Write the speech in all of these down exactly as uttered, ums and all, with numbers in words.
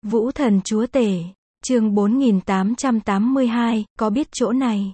Vũ Thần Chúa Tể, chương bốn nghìn tám trăm tám mươi hai, có biết chỗ này?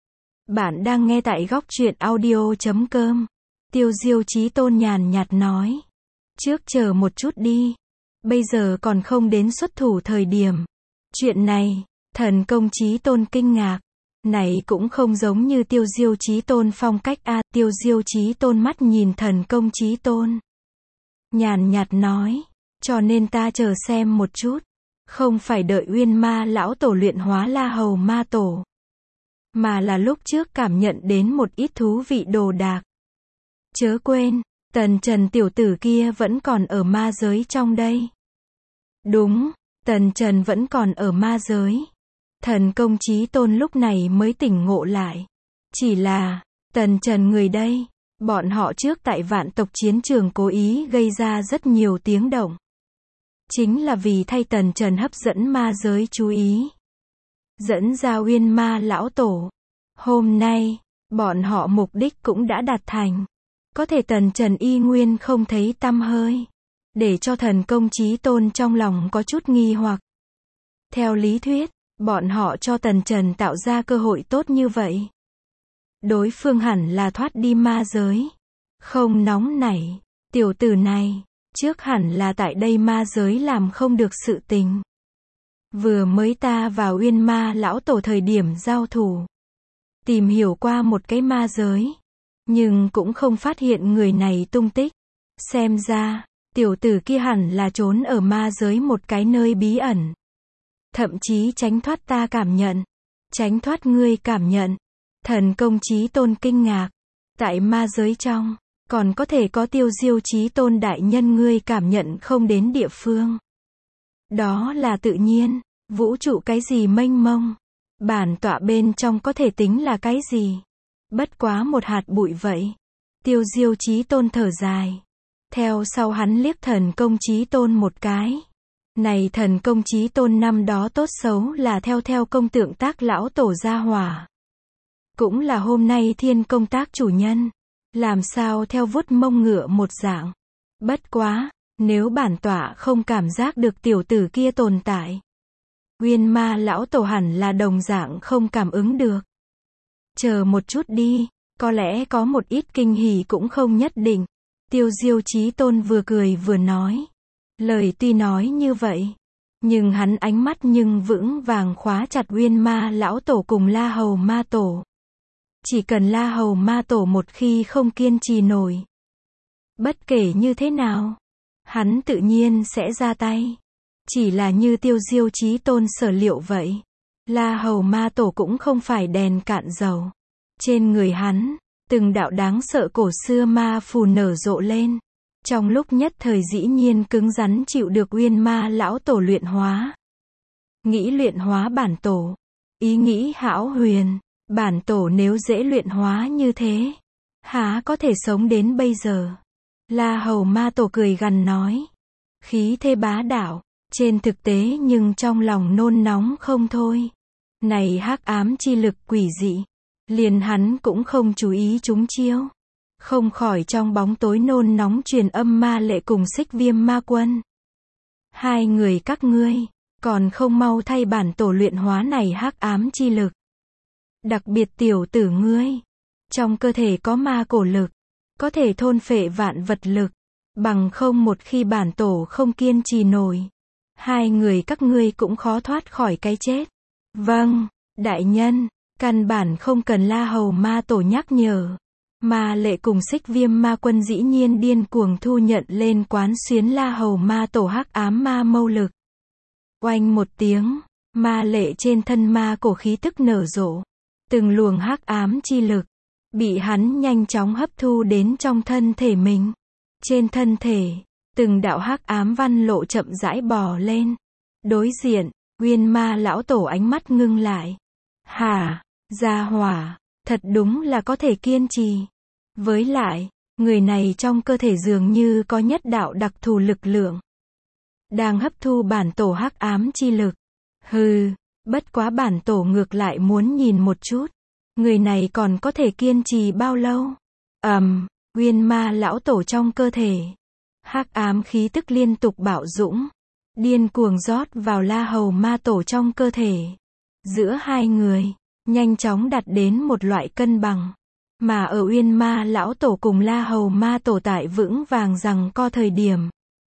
Bạn đang nghe tại góc truyện audio chấm com. Tiêu Diêu Chí Tôn nhàn nhạt nói. Trước chờ một chút đi. Bây giờ còn không đến xuất thủ thời điểm. Chuyện này, Thần Công Chí Tôn kinh ngạc. Này cũng không giống như Tiêu Diêu Chí Tôn phong cách a. Tiêu Diêu Chí Tôn mắt nhìn Thần Công Chí Tôn. Nhàn nhạt nói. Cho nên ta chờ xem một chút. Không phải đợi Uyên Ma lão tổ luyện hóa La Hầu Ma tổ. Mà là lúc trước cảm nhận đến một ít thú vị đồ đạc. Chớ quên, Tần Trần tiểu tử kia vẫn còn ở ma giới trong đây. Đúng, Tần Trần vẫn còn ở ma giới. Thần Công Chí Tôn lúc này mới tỉnh ngộ lại. Chỉ là, Tần Trần người đây, bọn họ trước tại vạn tộc chiến trường cố ý gây ra rất nhiều tiếng động. Chính là vì thay Tần Trần hấp dẫn ma giới chú ý. Dẫn ra Uyên Ma lão tổ. Hôm nay, bọn họ mục đích cũng đã đạt thành. Có thể Tần Trần y nguyên không thấy tăm hơi. Để cho Thần Công Chí Tôn trong lòng có chút nghi hoặc. Theo lý thuyết, bọn họ cho Tần Trần tạo ra cơ hội tốt như vậy. Đối phương hẳn là thoát đi ma giới. Không nóng nảy, tiểu tử này, trước hẳn là tại đây ma giới làm không được sự tình. Vừa mới ta vào Uyên Ma lão tổ thời điểm giao thủ. Tìm hiểu qua một cái ma giới. Nhưng cũng không phát hiện người này tung tích. Xem ra, tiểu tử kia hẳn là trốn ở ma giới một cái nơi bí ẩn. Thậm chí tránh thoát ta cảm nhận. Tránh thoát ngươi cảm nhận. Thần Công Chí Tôn kinh ngạc. Tại ma giới trong, còn có thể có Tiêu Diêu Chí Tôn đại nhân ngươi cảm nhận không đến địa phương. Đó là tự nhiên. Vũ trụ cái gì mênh mông. Bản tọa bên trong có thể tính là cái gì. Bất quá một hạt bụi vậy. Tiêu Diêu Chí Tôn thở dài. Theo sau hắn liếc Thần Công Chí Tôn một cái. Này Thần Công Chí Tôn năm đó tốt xấu là theo theo công tượng tác lão tổ gia hỏa. Cũng là hôm nay thiên công tác chủ nhân. Làm sao theo vuốt mông ngựa một dạng. Bất quá, nếu bản tọa không cảm giác được tiểu tử kia tồn tại. Uyên Ma lão tổ hẳn là đồng dạng không cảm ứng được. Chờ một chút đi, có lẽ có một ít kinh hỉ cũng không nhất định. Tiêu Diêu Chí Tôn vừa cười vừa nói. Lời tuy nói như vậy, nhưng hắn ánh mắt nhưng vững vàng khóa chặt Uyên Ma lão tổ cùng La Hầu Ma tổ. Chỉ cần La Hầu Ma tổ một khi không kiên trì nổi. Bất kể như thế nào, hắn tự nhiên sẽ ra tay. Chỉ là như Tiêu Diêu Chí Tôn sở liệu vậy. La Hầu Ma tổ cũng không phải đèn cạn dầu. Trên người hắn, từng đạo đáng sợ cổ xưa ma phù nở rộ lên. Trong lúc nhất thời dĩ nhiên cứng rắn chịu được Uyên Ma lão tổ luyện hóa. Nghĩ luyện hóa bản tổ. Ý nghĩ hão huyền. Bản tổ nếu dễ luyện hóa như thế, há có thể sống đến bây giờ. La Hầu Ma tổ cười gằn nói. Khí thế bá đạo. Trên thực tế nhưng trong lòng nôn nóng không thôi. Này hắc ám chi lực quỷ dị. Liền hắn cũng không chú ý chúng chiêu. Không khỏi trong bóng tối nôn nóng truyền âm Ma Lệ cùng Xích Viêm Ma Quân. Hai người các ngươi, còn không mau thay bản tổ luyện hóa này hắc ám chi lực. Đặc biệt tiểu tử ngươi. Trong cơ thể có ma cổ lực. Có thể thôn phệ vạn vật lực. Bằng không một khi bản tổ không kiên trì nổi. Hai người các ngươi cũng khó thoát khỏi cái chết. Vâng, đại nhân, căn bản không cần La Hầu Ma tổ nhắc nhở. Ma Lệ cùng Xích Viêm Ma Quân dĩ nhiên điên cuồng thu nhận lên quán xuyến La Hầu Ma tổ hắc ám ma mâu lực. Oanh một tiếng, Ma Lệ trên thân ma cổ khí tức nở rộ. Từng luồng hắc ám chi lực, bị hắn nhanh chóng hấp thu đến trong thân thể mình. Trên thân thể, từng đạo hắc ám văn lộ chậm rãi bò lên. Đối diện, Uyên Ma lão tổ ánh mắt ngưng lại. Hả, gia hỏa, thật đúng là có thể kiên trì. Với lại, người này trong cơ thể dường như có nhất đạo đặc thù lực lượng. Đang hấp thu bản tổ hắc ám chi lực. Hừ, bất quá bản tổ ngược lại muốn nhìn một chút. Người này còn có thể kiên trì bao lâu? Ầm, um, Uyên Ma lão tổ trong cơ thể. Hắc ám khí tức liên tục bạo dũng. điên cuồng rót vào La Hầu Ma Tổ trong cơ thể. Giữa hai người, nhanh chóng đạt đến một loại cân bằng. Mà ở Uyên Ma Lão Tổ cùng La Hầu Ma Tổ tại vững vàng rằng co thời điểm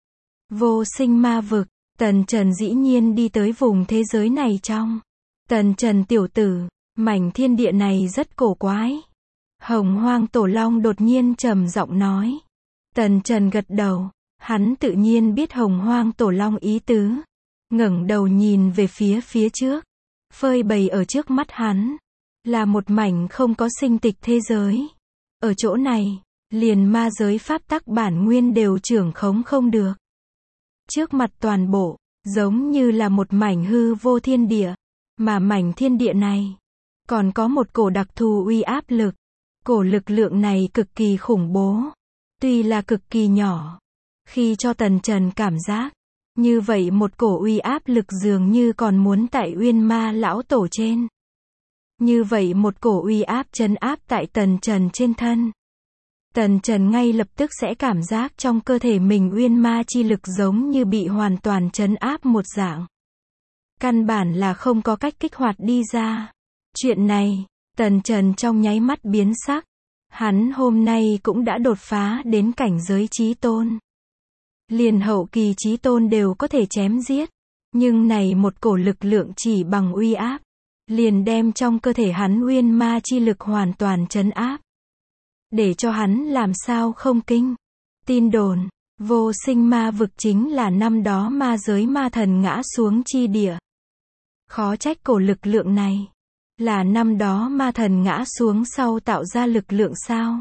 vô sinh ma vực, Tần Trần dĩ nhiên đi tới vùng thế giới này trong. Tần Trần tiểu tử, mảnh thiên địa này rất cổ quái. Hồng Hoang Tổ Long đột nhiên trầm giọng nói. Tần Trần gật đầu, hắn tự nhiên biết Hồng Hoang Tổ Long ý tứ. Ngẩng đầu nhìn về phía phía trước, phơi bày ở trước mắt hắn là một mảnh không có sinh tịch thế giới. Ở chỗ này, liền ma giới pháp tắc bản nguyên đều trưởng khống không được. Trước mặt toàn bộ, giống như là một mảnh hư vô thiên địa, mà mảnh thiên địa này còn có một cổ đặc thù uy áp lực. Cổ lực lượng này cực kỳ khủng bố, tuy là cực kỳ nhỏ, khi cho Tần Trần cảm giác như vậy một cổ uy áp lực dường như còn muốn tại Uyên Ma Lão Tổ trên. Như vậy một cổ uy áp trấn áp tại Tần Trần trên thân. Tần Trần ngay lập tức sẽ cảm giác trong cơ thể mình Uyên Ma chi lực giống như bị hoàn toàn trấn áp một dạng. Căn bản là không có cách kích hoạt đi ra. Chuyện này, Tần Trần trong nháy mắt biến sắc. Hắn hôm nay cũng đã đột phá đến cảnh giới chí tôn. Liền hậu kỳ chí tôn đều có thể chém giết. Nhưng này một cổ lực lượng chỉ bằng uy áp, liền đem trong cơ thể hắn Uyên Ma chi lực hoàn toàn trấn áp. Để cho hắn làm sao không kinh. Tin đồn, vô sinh ma vực chính là năm đó ma giới ma thần ngã xuống chi địa. Khó trách cổ lực lượng này là năm đó ma thần ngã xuống sau tạo ra lực lượng sao.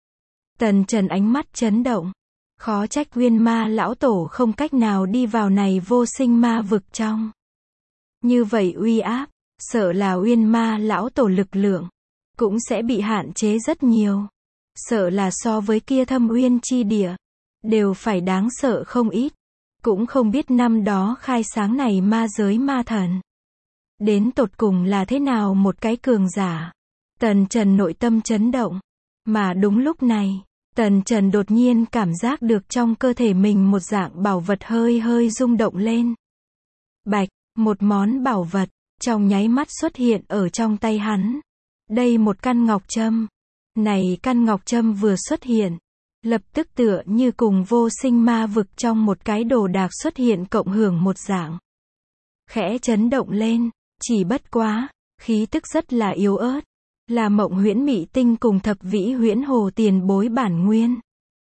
Tần Trần ánh mắt chấn động. Khó trách Uyên Ma Lão Tổ không cách nào đi vào này vô sinh ma vực trong. Như vậy uy áp, sợ là Uyên Ma Lão Tổ lực lượng cũng sẽ bị hạn chế rất nhiều. Sợ là so với kia thâm uyên chi địa đều phải đáng sợ không ít. Cũng không biết năm đó khai sáng này ma giới ma thần đến tột cùng là thế nào một cái cường giả. Tần Trần nội tâm chấn động. Mà đúng lúc này, Tần Trần đột nhiên cảm giác được trong cơ thể mình một dạng bảo vật hơi hơi rung động lên. Bạch, một món bảo vật trong nháy mắt xuất hiện ở trong tay hắn. Đây một căn ngọc trâm. Này căn ngọc trâm vừa xuất hiện, lập tức tựa như cùng vô sinh ma vực trong một cái đồ đạc xuất hiện cộng hưởng một dạng. Khẽ chấn động lên, chỉ bất quá, khí tức rất là yếu ớt. Là Mộng Huyễn Mị Tinh cùng Thập Vĩ Huyễn Hồ tiền bối bản nguyên.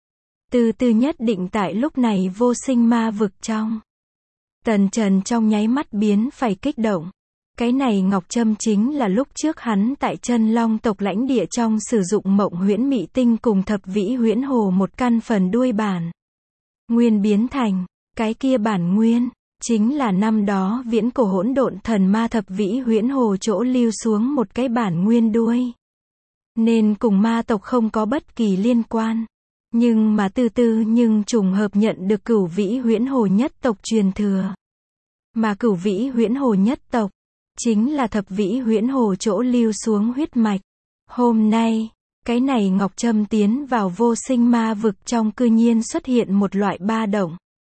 Từ từ nhất định tại lúc này vô sinh ma vực trong. Tần Trần trong nháy mắt biến phải kích động. Cái này ngọc trâm chính là lúc trước hắn tại Chân Long tộc lãnh địa trong sử dụng Mộng Huyễn Mị Tinh cùng Thập Vĩ Huyễn Hồ một căn phần đuôi bản nguyên biến thành. Cái kia bản nguyên chính là năm đó viễn cổ hỗn độn thần ma Thập Vĩ Huyễn Hồ chỗ lưu xuống một cái bản nguyên đuôi. Nên cùng ma tộc không có bất kỳ liên quan. Nhưng mà từ từ nhưng trùng hợp nhận được Cửu Vĩ Huyễn Hồ nhất tộc truyền thừa. Mà Cửu Vĩ Huyễn Hồ nhất tộc chính là Thập Vĩ Huyễn Hồ chỗ lưu xuống huyết mạch. Hôm nay, cái này ngọc trâm tiến vào vô sinh ma vực trong cư nhiên xuất hiện một loại ba động.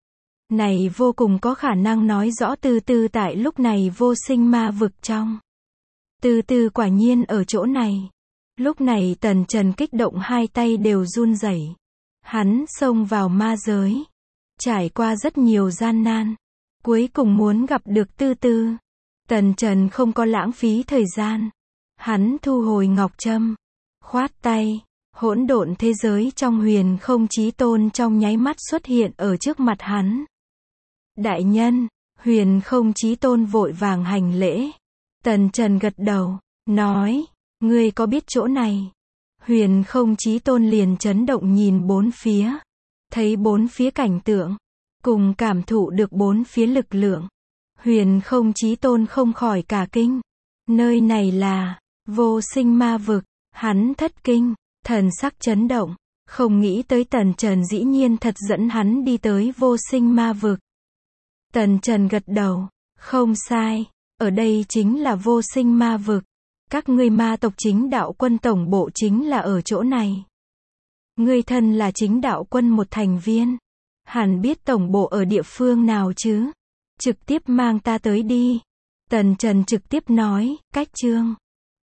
Này vô cùng có khả năng nói rõ từ từ tại lúc này vô sinh ma vực trong. Từ từ quả nhiên ở chỗ này. Lúc này Tần Trần kích động hai tay đều run rẩy. Hắn xông vào ma giới. Trải qua rất nhiều gian nan. Cuối cùng muốn gặp được Tư Tư. Tần Trần không có lãng phí thời gian. Hắn thu hồi ngọc trâm. Khoát tay. Hỗn độn thế giới trong huyền không chí tôn trong nháy mắt xuất hiện ở trước mặt hắn. Đại nhân, huyền không chí tôn vội vàng hành lễ. Tần Trần gật đầu, nói, ngươi có biết chỗ này? Huyền không chí tôn liền chấn động nhìn bốn phía. Thấy bốn phía cảnh tượng, cùng cảm thụ được bốn phía lực lượng. Huyền không chí tôn không khỏi cả kinh. Nơi này là vô sinh ma vực. Hắn thất kinh, thần sắc chấn động. Không nghĩ tới Tần Trần dĩ nhiên thật dẫn hắn đi tới vô sinh ma vực. Tần Trần gật đầu, không sai, ở đây chính là vô sinh ma vực. Các ngươi ma tộc chính đạo quân tổng bộ chính là ở chỗ này. Ngươi thân là chính đạo quân một thành viên, hẳn biết tổng bộ ở địa phương nào chứ? Trực tiếp mang ta tới đi. Tần Trần trực tiếp nói, cách Trương